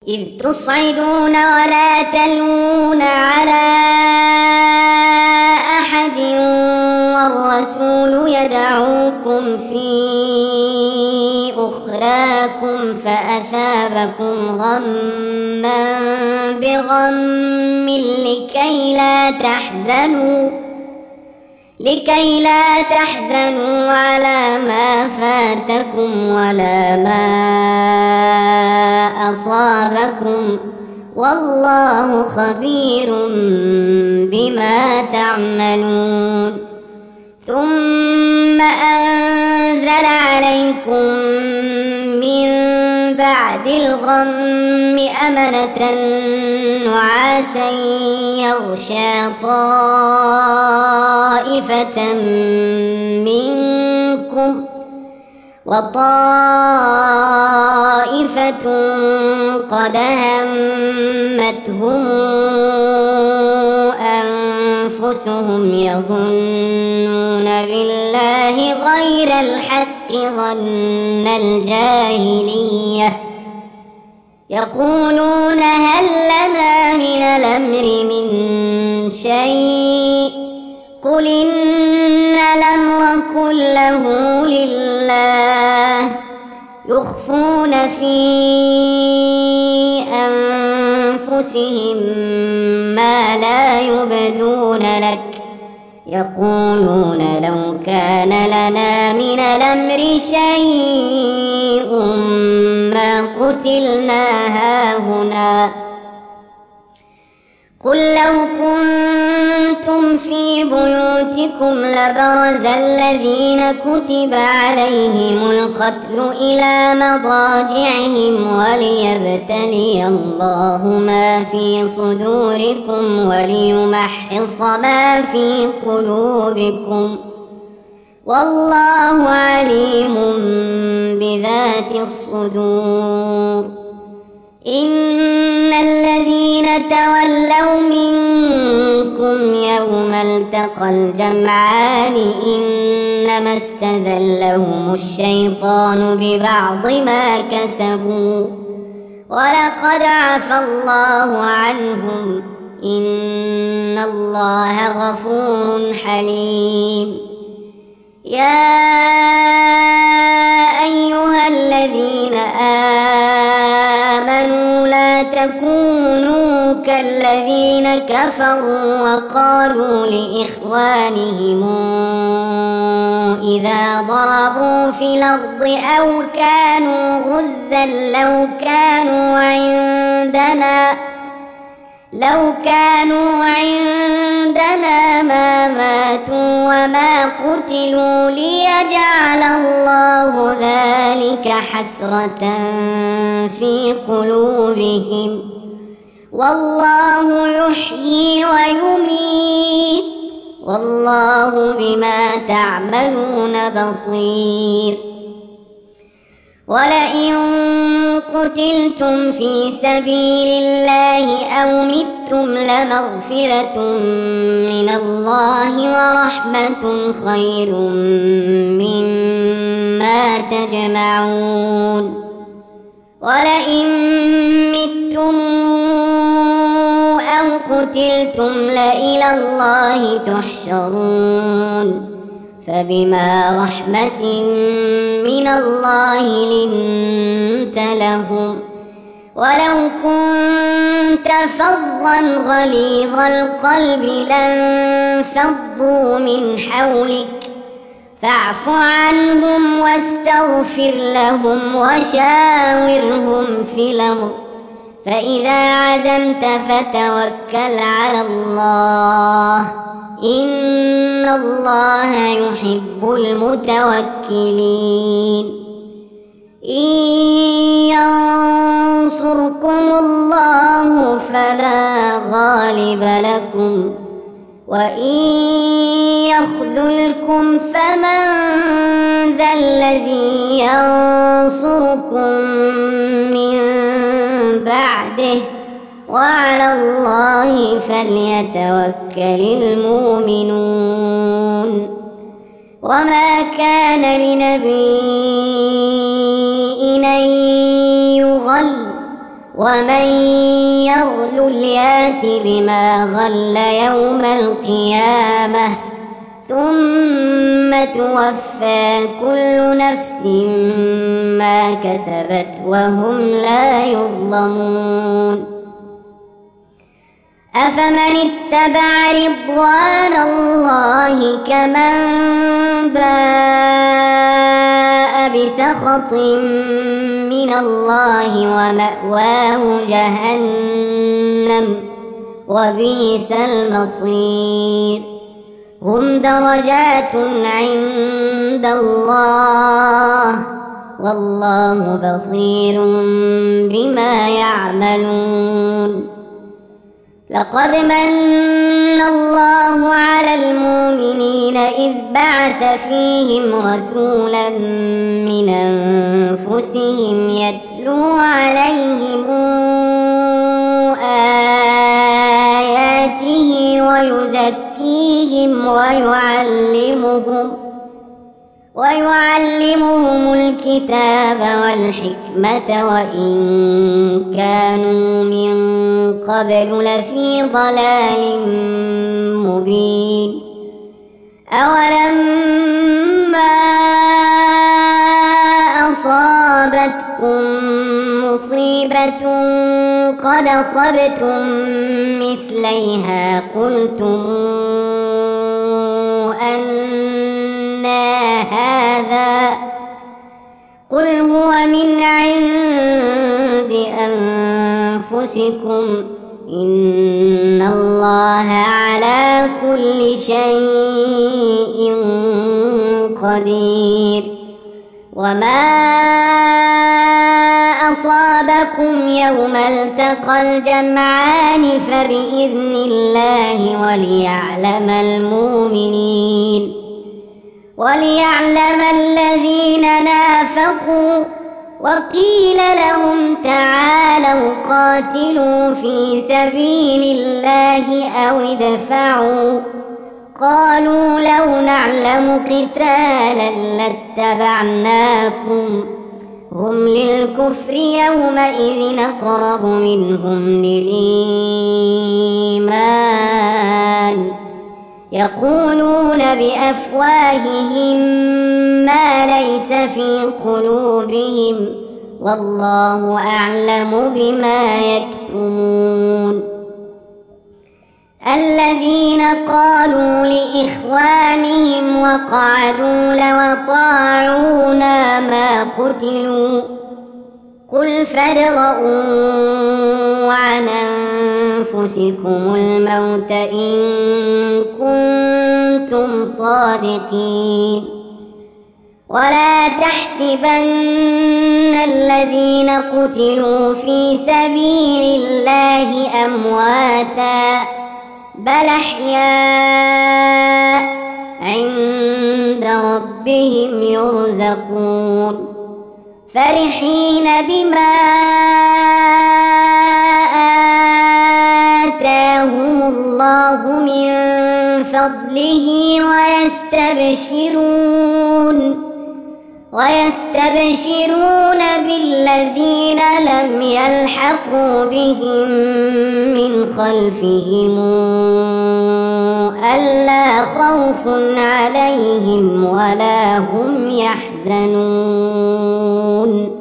إذ تصعدون ولا تلوون على أحد والرسول يدعوكم في أخراكم فأثابكم غما بغم لكي لا تحزنوا على ما فاتكم ولا ما أصابكم والله خبير بما تعملون. ثم أنزل عليكم من بعد الغم أمنة نعاسا يغشى طائفة منكم وطائفة قد همتهم أنفسهم يظنون بالله غير الحق ظن الجاهلية يقولون هل لنا من الأمر من شيء قل إن الأمر كله لله يخفون في أنفسهم ما لا يبدون لك يقولون لو كان لنا من الأمر شيء ما قتلنا هاهنا قل لو كنتم في بيوتكم لبرز الذين كتب عليهم القتل إلى مضاجعهم وليبتلي الله ما في صدوركم وليمحص ما في قلوبكم والله عليم بذات الصدور. إن الذين تولوا منكم يوم التقى الجمعان إنما استزلهم الشيطان ببعض ما كسبوا ولقد عفى الله عنهم إن الله غفور حليم. يا أيها الذين آمنوا لا تكونوا كالذين كفروا وقالوا لإخوانهم إذا ضربوا في الأرض أو كانوا غزا لو كانوا عندنا ما ماتوا وما قتلوا ليجعل الله ذلك حسرة في قلوبهم والله يحيي ويميت والله بما تعملون بصير. ولئن قتلتم في سبيل الله أو متم لمغفرة من الله ورحمة خير مما تجمعون. ولئن متم أو قتلتم لإلى الله تحشرون فبما رحمة من الله لنت لهم ولو كنت فظا غليظ القلب لانفضوا من حولك فاعف عنهم واستغفر لهم وشاورهم في الأمر فإذا عزمت فتوكل على الله إن الله يحب المتوكلين. إن ينصركم الله فلا غالب لكم وإن يخذلكم فمن ذا الذي ينصركم من بعده وعلى الله فليتوكل المؤمنون. وما كان لنبي أن يغل ومن يغل يات بما غل يوم القيامة ثم توفى كل نفس ما كسبت وهم لا يظلمون. أفمن اتبع رضوان الله كمن باء بسخط من الله ومأواه جهنم وبئس المصير. هم درجات عند الله والله بصير بما يعملون. لقد من الله على المؤمنين إذ بعث فيهم رسولا من أنفسهم يتلو عليهم آياته ويزكيهم ويعلمهم الكتاب والحكمة وإن كانوا من قبل لفي ضلال مبين. أولما أصابتكم مصيبة قد أصبتم مثليها قلتم أنى هذا قل هو من عند أنفسكم إن الله على كل شيء قدير. وما أصابكم يوم التقى الجمعان فبإذن الله وليعلم الذين نافقوا. وقيل لهم تعالوا قاتلوا في سبيل الله أو ادفعوا قالوا لو نعلم قتالا لاتبعناكم هم للكفر يومئذ أقرب منهم للإيمان يقولون بأفواههم ما ليس في قلوبهم والله أعلم بما يكتمون. الذين قالوا لإخوانهم وقعدوا لو أطاعونا ما قتلوا قل فادرءوا عن أنفسكم الموت إن كنتم صادقين. ولا تحسبن الذين قتلوا في سبيل الله أمواتا بل أحياء عند ربهم يرزقون فرحين بما آتاهم الله من فضله ويستبشرون بالذين لم يلحقوا بهم من خلفهم ألا خوف عليهم ولا هم يحزنون.